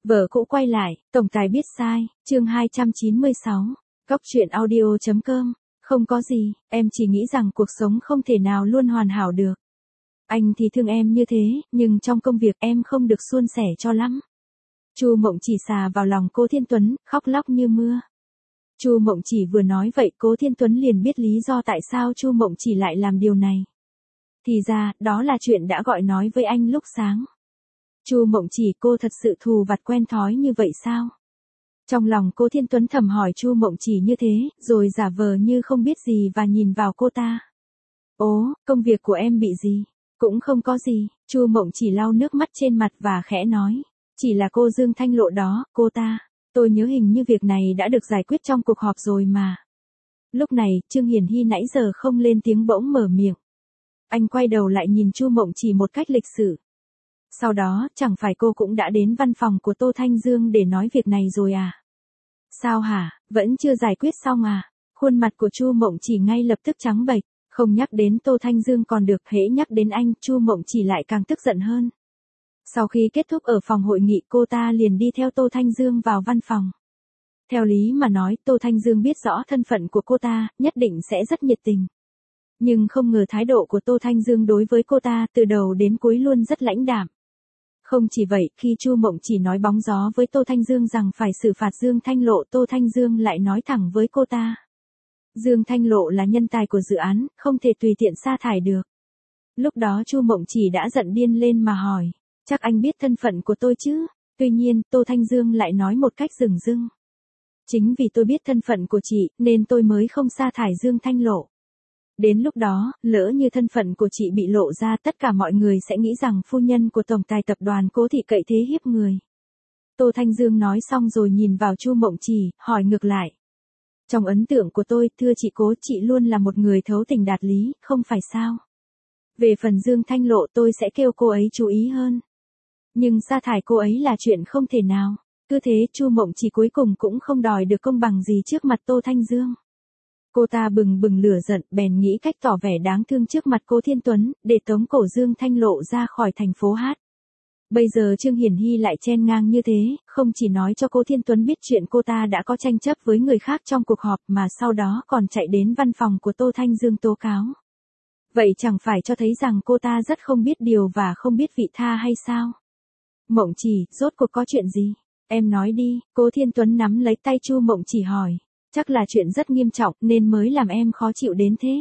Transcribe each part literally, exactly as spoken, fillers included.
Vợ cũ quay lại, tổng tài biết sai, chương hai trăm chín mươi sáu, Cóc truyện audio chấm com, không có gì, em chỉ nghĩ rằng cuộc sống không thể nào luôn hoàn hảo được. Anh thì thương em như thế, nhưng trong công việc em không được suôn sẻ cho lắm. Chu Mộng Chỉ xà vào lòng Cố Thiên Tuấn, khóc lóc như mưa. Chu Mộng Chỉ vừa nói vậy Cố Thiên Tuấn liền biết lý do tại sao Chu Mộng Chỉ lại làm điều này. Thì ra, đó là chuyện đã gọi nói với anh lúc sáng. Chu Mộng Chỉ, cô thật sự thù vặt quen thói như vậy sao? Trong lòng Cố Thiên Tuấn thầm hỏi Chu Mộng Chỉ như thế, rồi giả vờ như không biết gì và nhìn vào cô ta. Ố, công việc của em bị gì? Cũng không có gì, Chu Mộng Chỉ lau nước mắt trên mặt và khẽ nói. Chỉ là cô Dương Thanh Lộ đó, cô ta. Tôi nhớ hình như việc này đã được giải quyết trong cuộc họp rồi mà. Lúc này, Trương Hiền Hy nãy giờ không lên tiếng bỗng mở miệng. Anh quay đầu lại nhìn Chu Mộng Chỉ một cách lịch sự. Sau đó, chẳng phải cô cũng đã đến văn phòng của Tô Thanh Dương để nói việc này rồi à? Sao hả, vẫn chưa giải quyết xong à? Khuôn mặt của Chu Mộng Chỉ ngay lập tức trắng bệch, không nhắc đến Tô Thanh Dương còn được, hễ nhắc đến anh, Chu Mộng Chỉ lại càng tức giận hơn. Sau khi kết thúc ở phòng hội nghị cô ta liền đi theo Tô Thanh Dương vào văn phòng. Theo lý mà nói Tô Thanh Dương biết rõ thân phận của cô ta, nhất định sẽ rất nhiệt tình. Nhưng không ngờ thái độ của Tô Thanh Dương đối với cô ta từ đầu đến cuối luôn rất lãnh đạm. Không chỉ vậy, khi Chu Mộng Chỉ nói bóng gió với Tô Thanh Dương rằng phải xử phạt Dương Thanh Lộ, Tô Thanh Dương lại nói thẳng với cô ta. Dương Thanh Lộ là nhân tài của dự án, không thể tùy tiện sa thải được. Lúc đó Chu Mộng Chỉ đã giận điên lên mà hỏi. Chắc anh biết thân phận của tôi chứ? Tuy nhiên, Tô Thanh Dương lại nói một cách dửng dưng. Chính vì tôi biết thân phận của chị, nên tôi mới không sa thải Dương Thanh Lộ. Đến lúc đó, lỡ như thân phận của chị bị lộ ra, tất cả mọi người sẽ nghĩ rằng phu nhân của tổng tài tập đoàn Cố thị cậy thế hiếp người. Tô Thanh Dương nói xong rồi nhìn vào Chu Mộng Chỉ, hỏi ngược lại. Trong ấn tượng của tôi, thưa chị Cố, chị luôn là một người thấu tình đạt lý, không phải sao? Về phần Dương Thanh Lộ tôi sẽ kêu cô ấy chú ý hơn. Nhưng sa thải cô ấy là chuyện không thể nào. Cứ thế Chu Mộng Chỉ cuối cùng cũng không đòi được công bằng gì trước mặt Tô Thanh Dương. Cô ta bừng bừng lửa giận, bèn nghĩ cách tỏ vẻ đáng thương trước mặt Cố Thiên Tuấn, để tống cổ Dương Thanh Lộ ra khỏi thành phố hát. Bây giờ Trương Hiền Hy lại chen ngang như thế, không chỉ nói cho Cố Thiên Tuấn biết chuyện cô ta đã có tranh chấp với người khác trong cuộc họp mà sau đó còn chạy đến văn phòng của Tô Thanh Dương tố cáo. Vậy chẳng phải cho thấy rằng cô ta rất không biết điều và không biết vị tha hay sao? Mộng Chỉ, rốt cuộc có chuyện gì? Em nói đi, Cố Thiên Tuấn nắm lấy tay Chu Mộng Chỉ hỏi. Chắc là chuyện rất nghiêm trọng nên mới làm em khó chịu đến thế.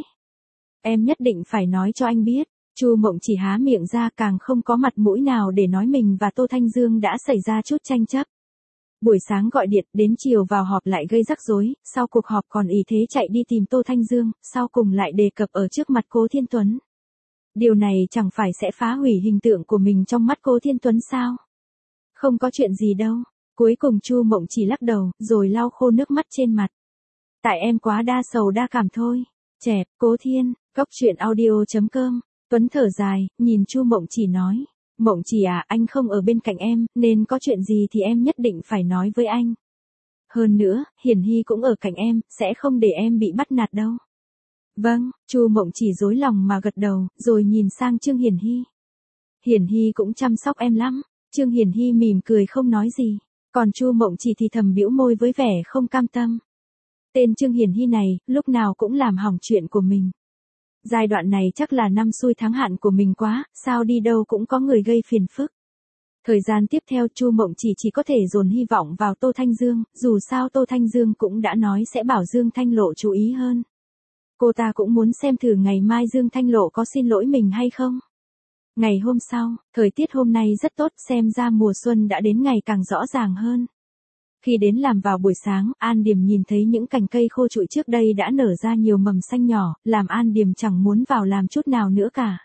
Em nhất định phải nói cho anh biết. Chu Mộng Chỉ há miệng ra càng không có mặt mũi nào để nói mình và Tô Thanh Dương đã xảy ra chút tranh chấp. Buổi sáng gọi điện, đến chiều vào họp lại gây rắc rối, sau cuộc họp còn ý thế chạy đi tìm Tô Thanh Dương, sau cùng lại đề cập ở trước mặt Cố Thiên Tuấn. Điều này chẳng phải sẽ phá hủy hình tượng của mình trong mắt Cố Thiên Tuấn sao? Không có chuyện gì đâu. Cuối cùng Chu Mộng Chỉ lắc đầu, rồi lau khô nước mắt trên mặt. Tại em quá đa sầu đa cảm thôi. Chẹp, Cố Thiên, Cóc truyện audio chấm com. Tuấn thở dài, nhìn Chu Mộng Chỉ nói. Mộng Chỉ à, anh không ở bên cạnh em, nên có chuyện gì thì em nhất định phải nói với anh. Hơn nữa, Hiền Hy cũng ở cạnh em, sẽ không để em bị bắt nạt đâu. Vâng, Chu Mộng Chỉ rối lòng mà gật đầu, rồi nhìn sang Trương Hiền Hy. Hiền Hy cũng chăm sóc em lắm. Trương Hiền Hy mỉm cười không nói gì, còn Chu Mộng Chỉ thì thầm bĩu môi với vẻ không cam tâm. Tên Trương Hiền Hy này, lúc nào cũng làm hỏng chuyện của mình. Giai đoạn này chắc là năm xui tháng hạn của mình quá, sao đi đâu cũng có người gây phiền phức. Thời gian tiếp theo Chu Mộng Chỉ chỉ có thể dồn hy vọng vào Tô Thanh Dương, dù sao Tô Thanh Dương cũng đã nói sẽ bảo Dương Thanh Lộ chú ý hơn. Cô ta cũng muốn xem thử ngày mai Dương Thanh Lộ có xin lỗi mình hay không. Ngày hôm sau, thời tiết hôm nay rất tốt, xem ra mùa xuân đã đến ngày càng rõ ràng hơn. Khi đến làm vào buổi sáng, An Điềm nhìn thấy những cành cây khô trụi trước đây đã nở ra nhiều mầm xanh nhỏ, làm An Điềm chẳng muốn vào làm chút nào nữa cả.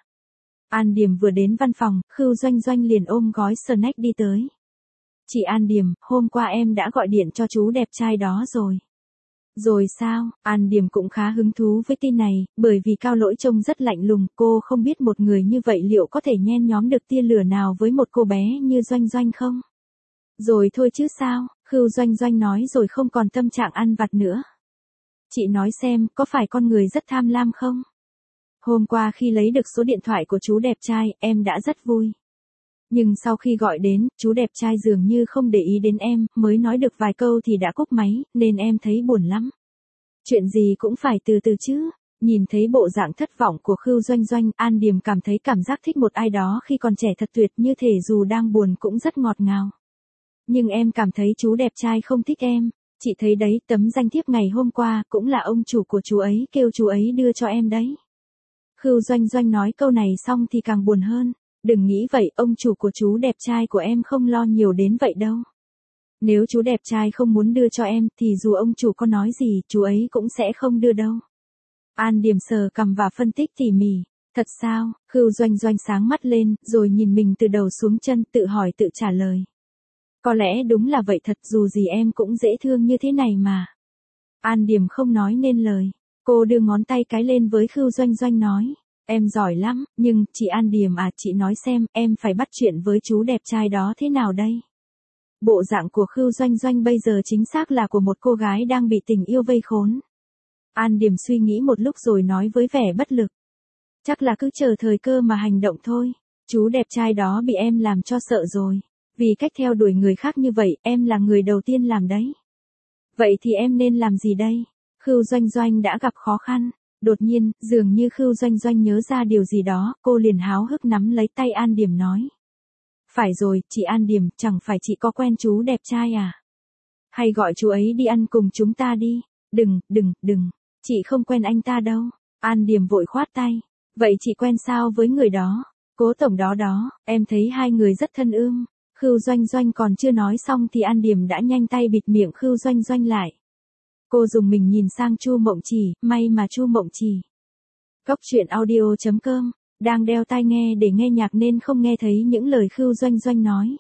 An Điềm vừa đến văn phòng, Khưu Doanh Doanh liền ôm gói snack đi tới. Chị An Điềm, hôm qua em đã gọi điện cho chú đẹp trai đó rồi. Rồi sao? An Điềm cũng khá hứng thú với tin này, bởi vì Cao Lỗi trông rất lạnh lùng, cô không biết một người như vậy liệu có thể nhen nhóm được tia lửa nào với một cô bé như Doanh Doanh không? Rồi thôi chứ sao, Khưu Doanh Doanh nói rồi không còn tâm trạng ăn vặt nữa. Chị nói xem, có phải con người rất tham lam không? Hôm qua khi lấy được số điện thoại của chú đẹp trai, em đã rất vui. Nhưng sau khi gọi đến, chú đẹp trai dường như không để ý đến em, mới nói được vài câu thì đã cúp máy, nên em thấy buồn lắm. Chuyện gì cũng phải từ từ chứ. Nhìn thấy bộ dạng thất vọng của Khưu Doanh Doanh, An Điềm cảm thấy cảm giác thích một ai đó khi còn trẻ thật tuyệt, như thể dù đang buồn cũng rất ngọt ngào. Nhưng em cảm thấy chú đẹp trai không thích em. Chị thấy đấy, tấm danh thiếp ngày hôm qua, cũng là ông chủ của chú ấy kêu chú ấy đưa cho em đấy. Khưu Doanh Doanh nói câu này xong thì càng buồn hơn. Đừng nghĩ vậy, ông chủ của chú đẹp trai của em không lo nhiều đến vậy đâu. Nếu chú đẹp trai không muốn đưa cho em, thì dù ông chủ có nói gì, chú ấy cũng sẽ không đưa đâu. An Điềm sờ cằm và phân tích tỉ mỉ. Thật sao? Khưu Doanh Doanh sáng mắt lên, rồi nhìn mình từ đầu xuống chân, tự hỏi tự trả lời. Có lẽ đúng là vậy thật, dù gì em cũng dễ thương như thế này mà. An Điềm không nói nên lời. Cô đưa ngón tay cái lên với Khưu Doanh Doanh nói. Em giỏi lắm, nhưng, chị An Điềm à, chị nói xem, em phải bắt chuyện với chú đẹp trai đó thế nào đây? Bộ dạng của Khưu Doanh Doanh bây giờ chính xác là của một cô gái đang bị tình yêu vây khốn. An Điềm suy nghĩ một lúc rồi nói với vẻ bất lực. Chắc là cứ chờ thời cơ mà hành động thôi. Chú đẹp trai đó bị em làm cho sợ rồi. Vì cách theo đuổi người khác như vậy, em là người đầu tiên làm đấy. Vậy thì em nên làm gì đây? Khưu Doanh Doanh đã gặp khó khăn. Đột nhiên, dường như Khưu Doanh Doanh nhớ ra điều gì đó, cô liền háo hức nắm lấy tay An Điềm nói. Phải rồi, chị An Điềm, chẳng phải chị có quen chú đẹp trai à? Hay gọi chú ấy đi ăn cùng chúng ta đi. Đừng, đừng, đừng. Chị không quen anh ta đâu. An Điềm vội khoát tay. Vậy chị quen sao với người đó? Cố tổng đó đó, em thấy hai người rất thân ương. Khưu Doanh Doanh còn chưa nói xong thì An Điềm đã nhanh tay bịt miệng Khưu Doanh Doanh lại. Cô dùng mình nhìn sang Chu Mộng Chỉ, may mà Chu Mộng Chỉ. Cốc truyện audio chấm com, đang đeo tai nghe để nghe nhạc nên không nghe thấy những lời Khưu Doanh Doanh nói.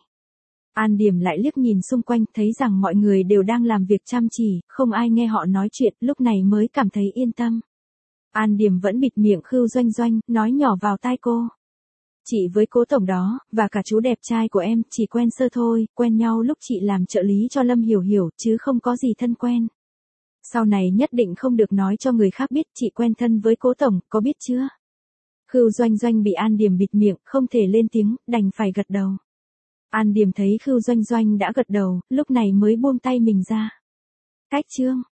An Điềm lại liếc nhìn xung quanh, thấy rằng mọi người đều đang làm việc chăm chỉ, không ai nghe họ nói chuyện, lúc này mới cảm thấy yên tâm. An Điềm vẫn bịt miệng Khưu Doanh Doanh, nói nhỏ vào tai cô. Chị với cố tổng đó, và cả chú đẹp trai của em, chỉ quen sơ thôi, quen nhau lúc chị làm trợ lý cho Lâm Hiểu Hiểu, chứ không có gì thân quen. Sau này nhất định không được nói cho người khác biết chị quen thân với cố tổng, có biết chưa? Khưu Doanh Doanh bị An Điềm bịt miệng, không thể lên tiếng, đành phải gật đầu. An Điềm thấy Khưu Doanh Doanh đã gật đầu, lúc này mới buông tay mình ra. Cách chương.